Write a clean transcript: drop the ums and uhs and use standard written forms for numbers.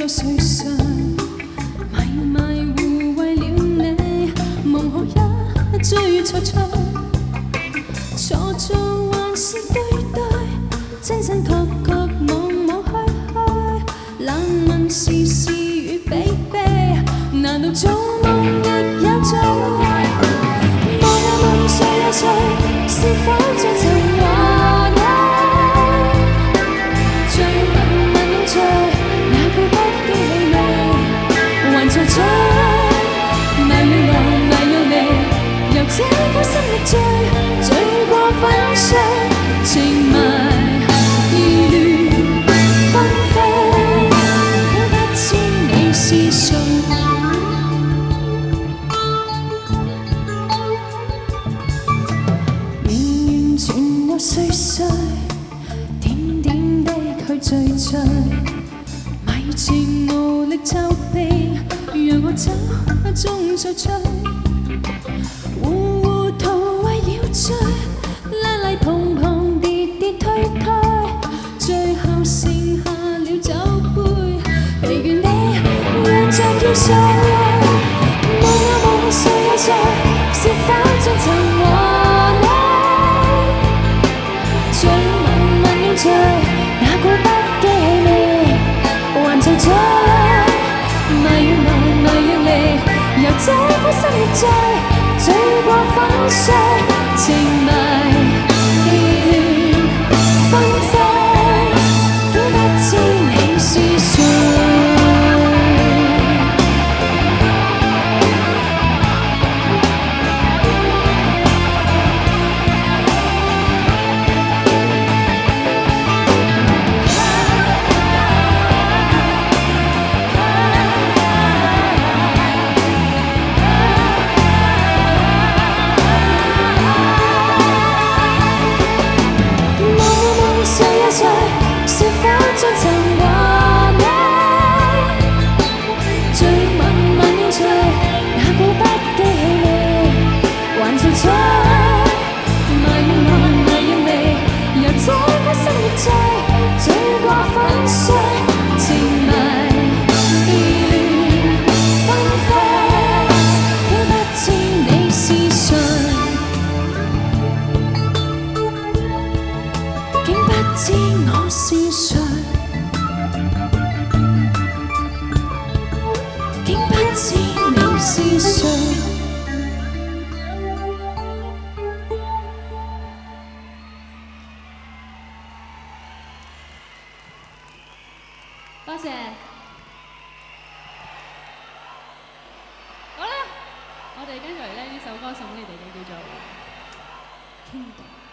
誰誰迷迷糊為了你，夢好一追錯錯，錯錯還是對對，真真確確望望虛虛，冷問是是與非非，難道做夢亦有罪？夢啊夢，睡啊睡，是否將曾和你？醉問問永醉，哪句不經氣味，還在追，迷了我，迷了你，由這顆心力醉，醉過粉碎，情迷意亂紛飛，竟不知你是誰。完全又碎碎，點點的去聚聚，迷情無力皺臂，讓我走中再追，糊糊塗為了追，拉拉碰碰跌跌推推，最後剩下了酒杯，疲倦的讓着要睡，夢啊夢，睡啊睡，是否將曾和你？醉問問永醉，哪管不記氣味，還在追，迷了我，迷了你，由這顆心力醉，醉過粉碎，情迷意亂紛飛，竟不知你是誰。是否將曾和你？醉問問永醉，哪管不記氣味，還在追，迷了我，迷了你，由這顆心力醉，醉過粉碎，情迷意亂紛飛，竟不知你是誰，竟不知我是誰，竟不知你是誰。多謝。好啦，我哋跟住嚟呢首歌送俾你哋嘅，叫做《傾讀》。